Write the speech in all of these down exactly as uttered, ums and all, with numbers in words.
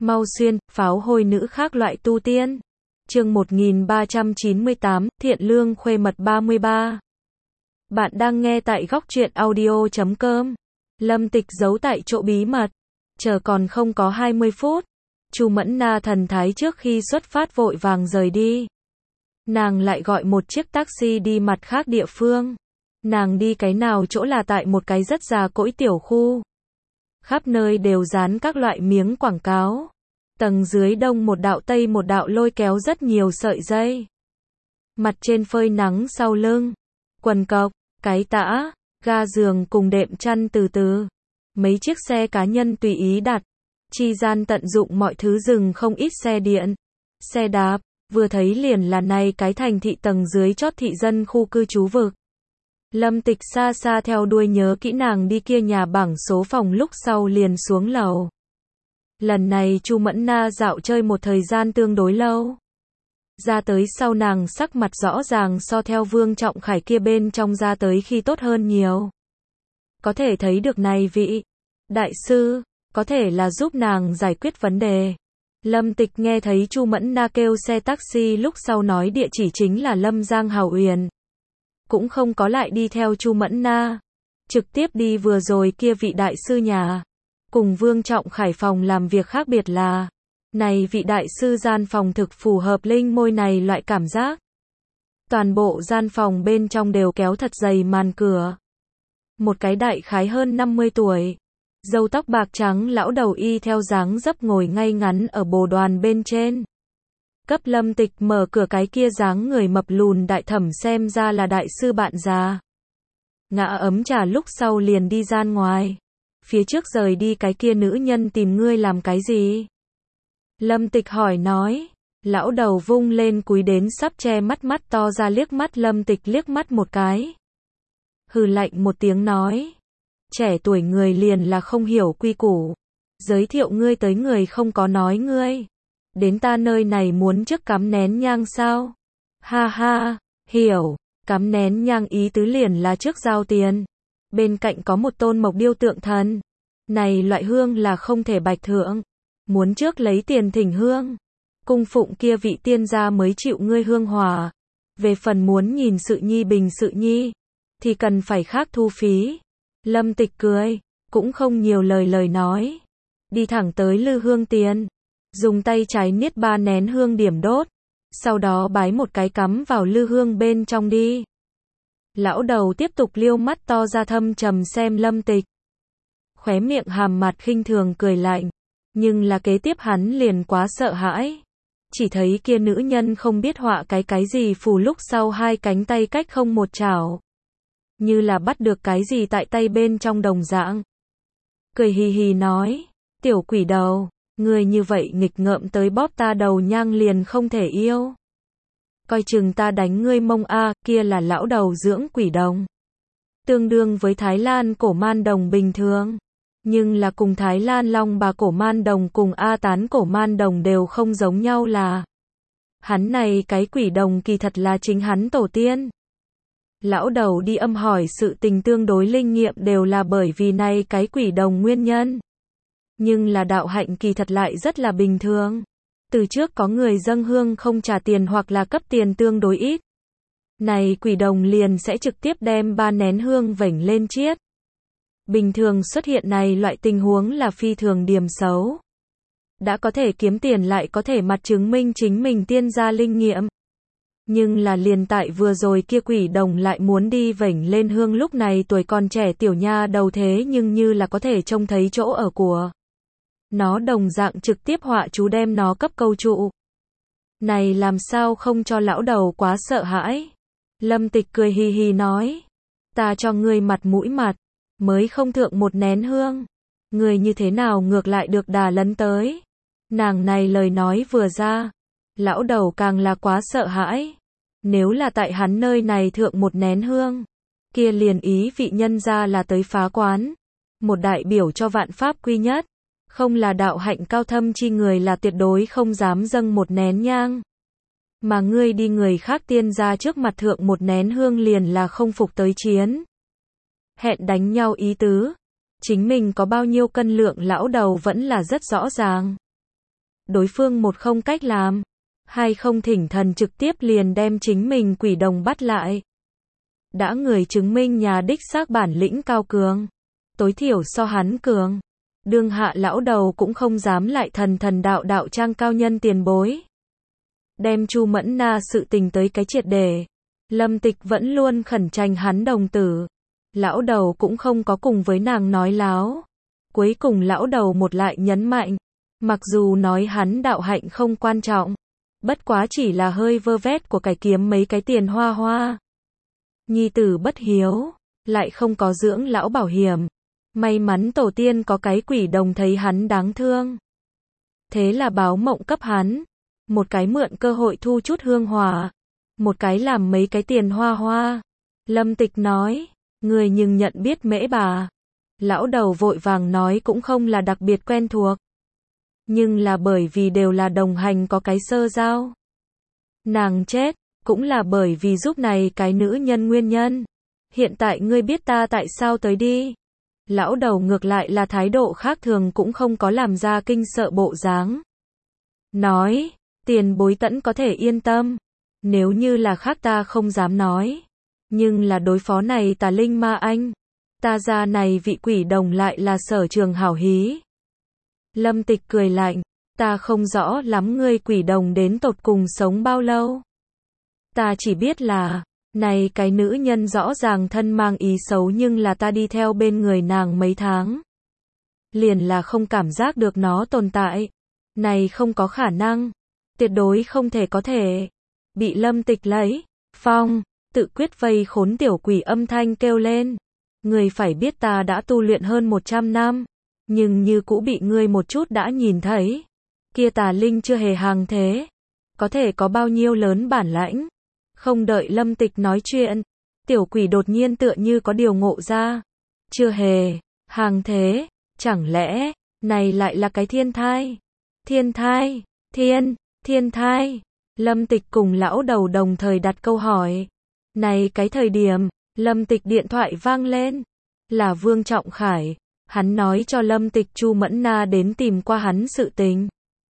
Mau xuyên, pháo hôi nữ khác loại tu tiên. Chương một nghìn ba trăm chín mươi tám, Thiện Lương Khuê Mật ba mươi ba. Bạn đang nghe tại góc truyện audio chấm com. Lâm Tịch giấu tại chỗ bí mật. Chờ còn không có hai mươi phút. Chu Mẫn Na thần thái trước khi xuất phát vội vàng rời đi. Nàng lại gọi một chiếc taxi đi mặt khác địa phương. Nàng đi cái nào chỗ là tại một cái rất già cỗi tiểu khu. Khắp nơi đều dán các loại miếng quảng cáo. Tầng dưới đông một đạo tây một đạo lôi kéo rất nhiều sợi dây. Mặt trên phơi nắng sau lưng. Quần cộc, cái tã, ga giường cùng đệm chăn từ từ. Mấy chiếc xe cá nhân tùy ý đặt. Chi gian tận dụng mọi thứ dừng không ít xe điện, xe đạp, vừa thấy liền là này cái thành thị tầng dưới chót thị dân khu cư trú vực. Lâm Tịch xa xa theo đuôi nhớ kỹ nàng đi kia nhà bảng số phòng lúc sau liền xuống lầu. Lần này Chu Mẫn Na dạo chơi một thời gian tương đối lâu. Ra tới sau nàng sắc mặt rõ ràng so theo Vương Trọng Khải kia bên trong ra tới khi tốt hơn nhiều. Có thể thấy được này vị đại sư, có thể là giúp nàng giải quyết vấn đề. Lâm Tịch nghe thấy Chu Mẫn Na kêu xe taxi lúc sau nói địa chỉ chính là Lâm Giang Hào Uyển. Cũng không có lại đi theo Chu Mẫn Na. Trực tiếp đi vừa rồi kia vị đại sư nhà. Cùng Vương Trọng Khải phòng làm việc khác biệt là, này vị đại sư gian phòng thực phù hợp linh môi này loại cảm giác. Toàn bộ gian phòng bên trong đều kéo thật dày màn cửa. Một cái đại khái hơn năm mươi tuổi. Râu tóc bạc trắng lão đầu y theo dáng dấp ngồi ngay ngắn ở bồ đoàn bên trên. Cấp Lâm Tịch mở cửa cái kia dáng người mập lùn đại thẩm xem ra là đại sư bạn già. Ngã ấm trà lúc sau liền đi gian ngoài. Phía trước rời đi cái kia nữ nhân tìm ngươi làm cái gì? Lâm Tịch hỏi nói. Lão đầu vung lên cúi đến sắp che mắt mắt to ra liếc mắt Lâm Tịch liếc mắt một cái. Hừ lạnh một tiếng nói. Trẻ tuổi người liền là không hiểu quy củ. Giới thiệu ngươi tới người không có nói ngươi. Đến ta nơi này muốn trước cắm nén nhang sao? Ha ha, hiểu. Cắm nén nhang ý tứ liền là trước giao tiền. Bên cạnh có một tôn mộc điêu tượng thần. Này loại hương là không thể bạch thượng. Muốn trước lấy tiền thỉnh hương. Cung phụng kia vị tiên gia mới chịu ngươi hương hòa. Về phần muốn nhìn sự nhi bình sự nhi. Thì cần phải khác thu phí. Lâm Tịch cười. Cũng không nhiều lời lời nói. Đi thẳng tới lư hương tiền. Dùng tay trái niết ba nén hương điểm đốt. Sau đó bái một cái cắm vào lư hương bên trong đi. Lão đầu tiếp tục liêu mắt to ra thâm trầm xem Lâm Tịch. Khóe miệng hàm mặt khinh thường cười lạnh. Nhưng là kế tiếp hắn liền quá sợ hãi. Chỉ thấy kia nữ nhân không biết họa cái cái gì phù lúc sau hai cánh tay cách không một chảo. Như là bắt được cái gì tại tay bên trong đồng dạng. Cười hì hì nói. Tiểu quỷ đầu. Người như vậy nghịch ngợm tới bóp ta đầu nhang liền không thể yêu. Coi chừng ta đánh ngươi mông a, kia là lão đầu dưỡng quỷ đồng. Tương đương với Thái Lan cổ man đồng bình thường. Nhưng là cùng Thái Lan long bà cổ man đồng cùng A tán cổ man đồng đều không giống nhau là. Hắn này cái quỷ đồng kỳ thật là chính hắn tổ tiên. Lão đầu đi âm hỏi sự tình tương đối linh nghiệm đều là bởi vì này cái quỷ đồng nguyên nhân. Nhưng là đạo hạnh kỳ thật lại rất là bình thường. Từ trước có người dâng hương không trả tiền hoặc là cấp tiền tương đối ít. Này quỷ đồng liền sẽ trực tiếp đem ba nén hương vểnh lên chiết. Bình thường xuất hiện này loại tình huống là phi thường điểm xấu. Đã có thể kiếm tiền lại có thể mặt chứng minh chính mình tiên gia linh nghiệm. Nhưng là liền tại vừa rồi kia quỷ đồng lại muốn đi vểnh lên hương lúc này tuổi còn trẻ tiểu nha đầu thế nhưng như là có thể trông thấy chỗ ở của. Nó đồng dạng trực tiếp họa chú đem nó cấp câu trụ. Này làm sao không cho lão đầu quá sợ hãi. Lâm Tịch cười hì hì nói. Ta cho ngươi mặt mũi mặt. Mới không thượng một nén hương. Người như thế nào ngược lại được đà lấn tới. Nàng này lời nói vừa ra. Lão đầu càng là quá sợ hãi. Nếu là tại hắn nơi này thượng một nén hương. Kia liền ý vị nhân ra là tới phá quán. Một đại biểu cho vạn pháp quy nhất. Không là đạo hạnh cao thâm chi người là tuyệt đối không dám dâng một nén nhang. Mà ngươi đi người khác tiên ra trước mặt thượng một nén hương liền là không phục tới chiến. Hẹn đánh nhau ý tứ. Chính mình có bao nhiêu cân lượng lão đầu vẫn là rất rõ ràng. đối phương một không cách làm, hay không thỉnh thần trực tiếp liền đem chính mình quỷ đồng bắt lại. Đã người chứng minh nhà đích xác bản lĩnh cao cường, tối thiểu so hắn cường. Đương hạ lão đầu cũng không dám lại thần thần đạo đạo trang cao nhân tiền bối. Đem Chu Mẫn Na sự tình tới cái triệt đề. Lâm Tịch vẫn luôn khẩn tranh hắn đồng tử. Lão đầu cũng không có cùng với nàng nói láo. Cuối cùng lão đầu một lại nhấn mạnh. Mặc dù nói hắn đạo hạnh không quan trọng. Bất quá chỉ là hơi vơ vét của cải kiếm mấy cái tiền hoa hoa. Nhi tử bất hiếu. Lại không có dưỡng lão bảo hiểm. May mắn tổ tiên có cái quỷ đồng thấy hắn đáng thương. Thế là báo mộng cấp hắn. Một cái mượn cơ hội thu chút hương hỏa. Một cái làm mấy cái tiền hoa hoa. Lâm Tịch nói. Người nhưng nhận biết mễ bà. Lão đầu vội vàng nói cũng không là đặc biệt quen thuộc. Nhưng là bởi vì đều là đồng hành có cái sơ giao. Nàng chết. Cũng là bởi vì giúp này cái nữ nhân nguyên nhân. Hiện tại ngươi biết ta tại sao tới đi. Lão đầu ngược lại là thái độ khác thường cũng không có làm ra kinh sợ bộ dáng. Nói, tiền bối tẫn có thể yên tâm. Nếu như là khác ta không dám nói. Nhưng là đối phó này tà linh ma anh. Ta ra này vị quỷ đồng lại là sở trường hảo hí. Lâm Tịch cười lạnh. Ta không rõ lắm ngươi quỷ đồng đến tột cùng sống bao lâu. Ta chỉ biết là, này cái nữ nhân rõ ràng thân mang ý xấu nhưng là ta đi theo bên người nàng mấy tháng. Liền là không cảm giác được nó tồn tại. Này không có khả năng. Tuyệt đối không thể có thể. Bị Lâm Tịch lấy. Phong, tự quyết vây khốn tiểu quỷ âm thanh kêu lên. Người phải biết ta đã tu luyện hơn một trăm năm. Nhưng như cũ bị ngươi một chút đã nhìn thấy. Kia tà linh chưa hề hàng thế. Có thể có bao nhiêu lớn bản lãnh. Không đợi Lâm Tịch nói chuyện, tiểu quỷ đột nhiên tựa như có điều ngộ ra. Chưa hề, hàng thế, chẳng lẽ, này lại là cái thiên thai? Thiên thai, thiên, thiên thai. Lâm Tịch cùng lão đầu đồng thời đặt câu hỏi. Này cái thời điểm, Lâm Tịch điện thoại vang lên. Là Vương Trọng Khải, hắn nói cho Lâm Tịch Chu Mẫn Na đến tìm qua hắn sự tình.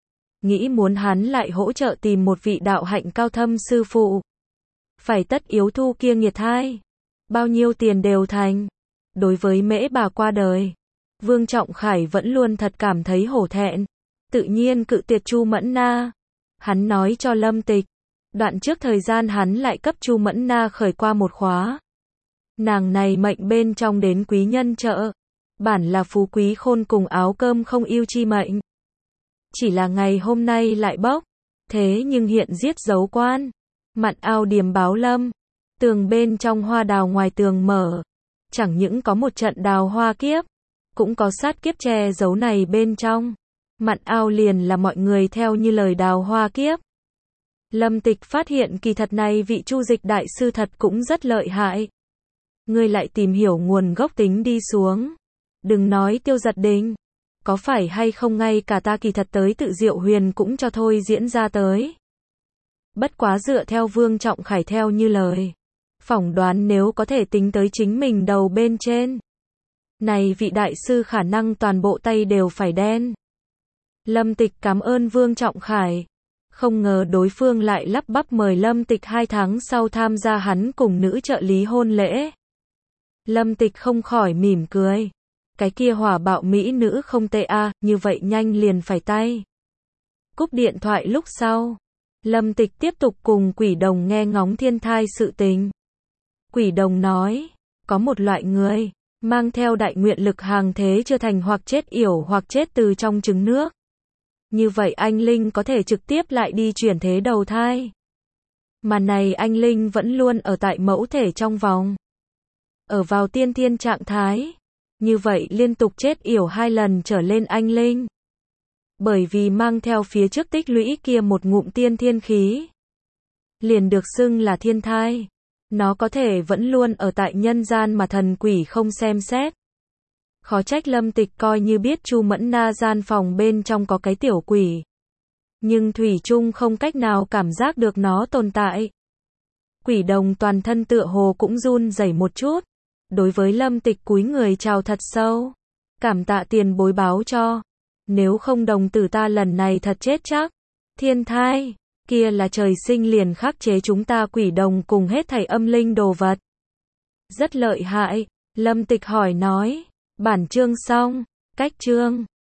Nghĩ muốn hắn lại hỗ trợ tìm một vị đạo hạnh cao thâm sư phụ. Phải tất yếu thu kia nghiệt thai. Bao nhiêu tiền đều thành. Đối với mễ bà qua đời, Vương Trọng Khải vẫn luôn thật cảm thấy hổ thẹn. Tự nhiên cự tuyệt Chu Mẫn Na. Hắn nói cho Lâm Tịch. Đoạn trước thời gian hắn lại cấp Chu Mẫn Na khởi qua một khóa. Nàng này mệnh bên trong đến quý nhân trợ. Bản là phú quý khôn cùng áo cơm không yêu chi mệnh. Chỉ là ngày hôm nay lại bốc. Thế nhưng hiện giết dấu quan. Mặn ao điềm báo lâm. Tường bên trong hoa đào ngoài tường mở. Chẳng những có một trận đào hoa kiếp. Cũng có sát kiếp che giấu này bên trong. Mặn ao liền là mọi người theo như lời đào hoa kiếp. Lâm Tịch phát hiện kỳ thật này vị Chu Dịch đại sư thật cũng rất lợi hại. Ngươi lại tìm hiểu nguồn gốc tính đi xuống. Đừng nói Tiêu Giật Đình. Có phải hay không ngay cả ta kỳ thật tới tự Diệu Huyền cũng cho thôi diễn ra tới. Bất quá dựa theo Vương Trọng Khải theo như lời. Phỏng đoán nếu có thể tính tới chính mình đầu bên trên. Này vị đại sư khả năng toàn bộ tay đều phải đen. Lâm Tịch cảm ơn Vương Trọng Khải. Không ngờ đối phương lại lắp bắp mời Lâm Tịch hai tháng sau tham gia hắn cùng nữ trợ lý hôn lễ. Lâm Tịch không khỏi mỉm cười. Cái kia hỏa bạo mỹ nữ không tệ a, như vậy nhanh liền phải tay. Cúp điện thoại lúc sau. Lâm Tịch tiếp tục cùng quỷ đồng nghe ngóng thiên thai sự tình. Quỷ đồng nói, có một loại người, mang theo đại nguyện lực hàng thế chưa thành hoặc chết yểu hoặc chết từ trong trứng nước. Như vậy anh Linh có thể trực tiếp lại đi chuyển thế đầu thai. Mà này anh Linh vẫn luôn ở tại mẫu thể trong vòng. Ở vào tiên thiên trạng thái. Như vậy liên tục chết yểu hai lần trở lên anh Linh. Bởi vì mang theo phía trước tích lũy kia một ngụm tiên thiên khí. Liền được xưng là thiên thai. Nó có thể vẫn luôn ở tại nhân gian mà thần quỷ không xem xét. Khó trách Lâm Tịch coi như biết Chu Mẫn Na gian phòng bên trong có cái tiểu quỷ. Nhưng thủy chung không cách nào cảm giác được nó tồn tại. Quỷ đồng toàn thân tựa hồ cũng run rẩy một chút. Đối với Lâm Tịch cúi người chào thật sâu. Cảm tạ tiền bối báo cho. Nếu không đồng tử ta lần này thật chết chắc. Thiên thai, kia là trời sinh liền khắc chế chúng ta quỷ đồng cùng hết thảy âm linh đồ vật. Rất lợi hại, Lâm Tịch hỏi nói. Bản chương xong, cách chương.